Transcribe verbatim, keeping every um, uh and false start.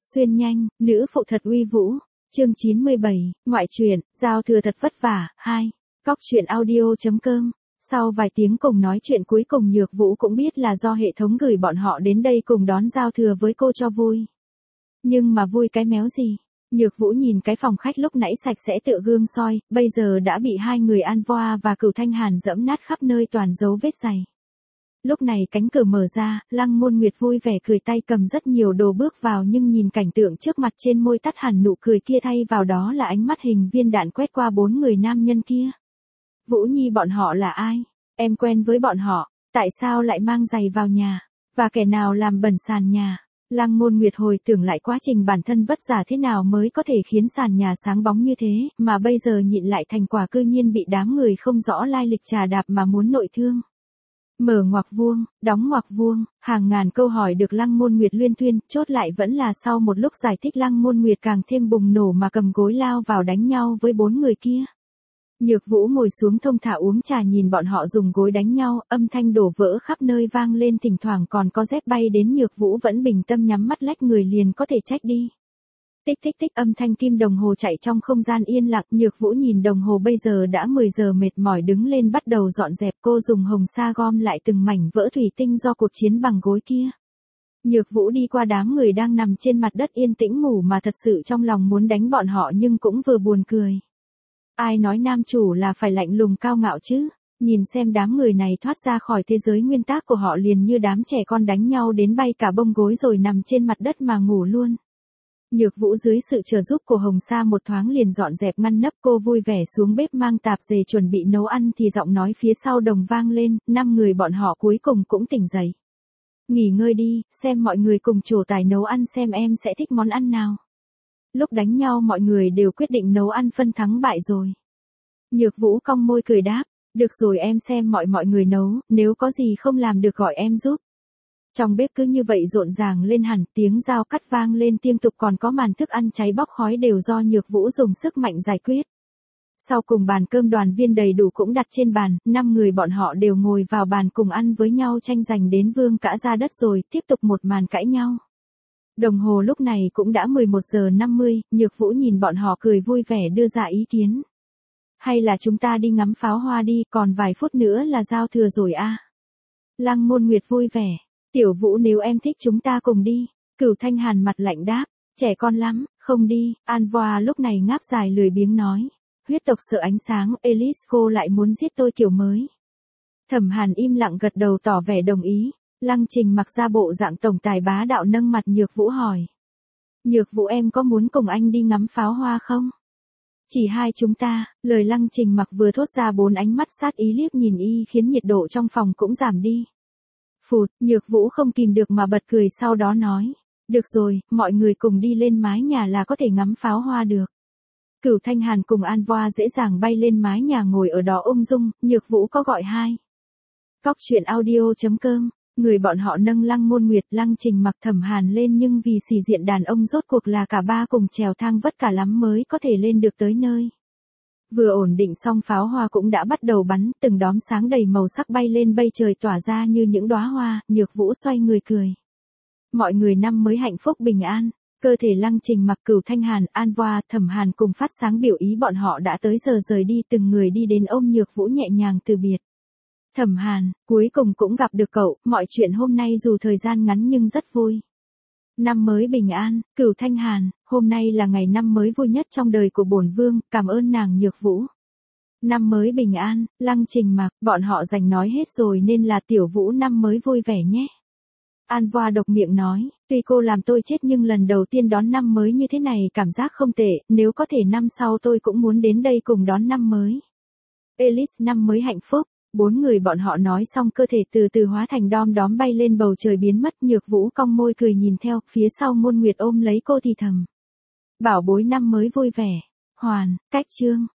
Xuyên nhanh, nữ phụ thật uy vũ. Chương chín mươi bảy, ngoại truyện, giao thừa thật vất vả, hai. Cóc truyện audio.com. Sau vài tiếng cùng nói chuyện cuối cùng Nhược Vũ cũng biết là do hệ thống gửi bọn họ đến đây cùng đón giao thừa với cô cho vui. Nhưng mà vui cái méo gì? Nhược Vũ nhìn cái phòng khách lúc nãy sạch sẽ tựa gương soi, bây giờ đã bị hai người An Voa và Cửu Thanh Hàn dẫm nát khắp nơi toàn dấu vết giày. Lúc này cánh cửa mở ra, Lăng Môn Nguyệt vui vẻ cười tay cầm rất nhiều đồ bước vào nhưng nhìn cảnh tượng trước mặt trên môi tắt hẳn nụ cười kia thay vào đó là ánh mắt hình viên đạn quét qua bốn người nam nhân kia. Vũ Nhi bọn họ là ai? Em quen với bọn họ, tại sao lại mang giày vào nhà? Và kẻ nào làm bẩn sàn nhà? Lăng Môn Nguyệt hồi tưởng lại quá trình bản thân vất vả thế nào mới có thể khiến sàn nhà sáng bóng như thế, mà bây giờ nhịn lại thành quả cư nhiên bị đám người không rõ lai lịch trà đạp mà muốn nội thương. Mở ngoặc vuông, đóng ngoặc vuông, hàng ngàn câu hỏi được Lăng Môn Nguyệt luyên thuyên, chốt lại vẫn là sau một lúc giải thích Lăng Môn Nguyệt càng thêm bùng nổ mà cầm gối lao vào đánh nhau với bốn người kia. Nhược Vũ ngồi xuống thông thả uống trà nhìn bọn họ dùng gối đánh nhau, âm thanh đổ vỡ khắp nơi vang lên thỉnh thoảng còn có dép bay đến Nhược Vũ vẫn bình tâm nhắm mắt lách người liền có thể trách đi. Tích tích tích âm thanh kim đồng hồ chạy trong không gian yên lặng, Nhược Vũ nhìn đồng hồ bây giờ đã mười giờ mệt mỏi đứng lên bắt đầu dọn dẹp, cô dùng hồng sa gom lại từng mảnh vỡ thủy tinh do cuộc chiến bằng gối kia. Nhược Vũ đi qua đám người đang nằm trên mặt đất yên tĩnh ngủ mà thật sự trong lòng muốn đánh bọn họ nhưng cũng vừa buồn cười. Ai nói nam chủ là phải lạnh lùng cao ngạo chứ? Nhìn xem đám người này thoát ra khỏi thế giới nguyên tắc của họ liền như đám trẻ con đánh nhau đến bay cả bông gối rồi nằm trên mặt đất mà ngủ luôn. Nhược Vũ dưới sự trợ giúp của Hồng Sa một thoáng liền dọn dẹp ngăn nắp, cô vui vẻ xuống bếp mang tạp dề chuẩn bị nấu ăn thì giọng nói phía sau đồng vang lên, năm người bọn họ cuối cùng cũng tỉnh dậy. Nghỉ ngơi đi, xem mọi người cùng trổ tài nấu ăn xem em sẽ thích món ăn nào. Lúc đánh nhau mọi người đều quyết định nấu ăn phân thắng bại rồi. Nhược Vũ cong môi cười đáp, được rồi em xem mọi mọi người nấu, nếu có gì không làm được gọi em giúp. Trong bếp cứ như vậy rộn ràng lên hẳn, tiếng dao cắt vang lên liên tục còn có màn thức ăn cháy bốc khói đều do Nhược Vũ dùng sức mạnh giải quyết. Sau cùng bàn cơm đoàn viên đầy đủ cũng đặt trên bàn, năm người bọn họ đều ngồi vào bàn cùng ăn với nhau tranh giành đến vương cả ra đất rồi tiếp tục một màn cãi nhau. Đồng hồ lúc này cũng đã mười một giờ năm mươi, Nhược Vũ nhìn bọn họ cười vui vẻ đưa ra ý kiến. Hay là chúng ta đi ngắm pháo hoa đi, còn vài phút nữa là giao thừa rồi a. À? Lăng Môn Nguyệt vui vẻ. Tiểu Vũ nếu em thích chúng ta cùng đi. Cửu Thanh Hàn mặt lạnh đáp, trẻ con lắm, không đi. An Voa lúc này ngáp dài lười biếng nói, huyết tộc sợ ánh sáng, Elisco lại muốn giết tôi kiểu mới. Thẩm Hàn im lặng gật đầu tỏ vẻ đồng ý. Lăng Trình mặc ra bộ dạng tổng tài bá đạo nâng mặt Nhược Vũ hỏi. Nhược Vũ em có muốn cùng anh đi ngắm pháo hoa không? Chỉ hai chúng ta, lời Lăng Trình mặc vừa thốt ra bốn ánh mắt sát ý liếc nhìn y khiến nhiệt độ trong phòng cũng giảm đi. Phụt, Nhược Vũ không kìm được mà bật cười sau đó nói. Được rồi, mọi người cùng đi lên mái nhà là có thể ngắm pháo hoa được. Cửu Thanh Hàn cùng An Voa dễ dàng bay lên mái nhà ngồi ở đó ung dung, Nhược Vũ có gọi hai. Cóc truyện audio.com. Người bọn họ nâng Lăng Môn Nguyệt, Lăng Trình mặc Thẩm Hàn lên nhưng vì xì diện đàn ông rốt cuộc là cả ba cùng trèo thang vất cả lắm mới có thể lên được tới nơi. Vừa ổn định xong pháo hoa cũng đã bắt đầu bắn, từng đóm sáng đầy màu sắc bay lên bay trời tỏa ra như những đóa hoa, Nhược Vũ xoay người cười. Mọi người năm mới hạnh phúc bình an, cơ thể Lăng Trình mặc Cửu Thanh Hàn, An Voa, Thẩm Hàn cùng phát sáng biểu ý bọn họ đã tới giờ rời đi từng người đi đến ôm Nhược Vũ nhẹ nhàng từ biệt. Thẩm Hàn, cuối cùng cũng gặp được cậu, mọi chuyện hôm nay dù thời gian ngắn nhưng rất vui. Năm mới bình an, Cửu Thanh Hàn, hôm nay là ngày năm mới vui nhất trong đời của bổn vương, cảm ơn nàng Nhược Vũ. Năm mới bình an, Lăng Trình mặc, bọn họ dành nói hết rồi nên là Tiểu Vũ năm mới vui vẻ nhé. An Voa độc miệng nói, tuy cô làm tôi chết nhưng lần đầu tiên đón năm mới như thế này cảm giác không tệ, nếu có thể năm sau tôi cũng muốn đến đây cùng đón năm mới. Elise năm mới hạnh phúc. Bốn người bọn họ nói xong cơ thể từ từ hóa thành đom đóm bay lên bầu trời biến mất. Nhược Vũ cong môi cười nhìn theo, phía sau Môn Nguyệt ôm lấy cô thì thầm. Bảo bối năm mới vui vẻ. Hoàn, cách chương.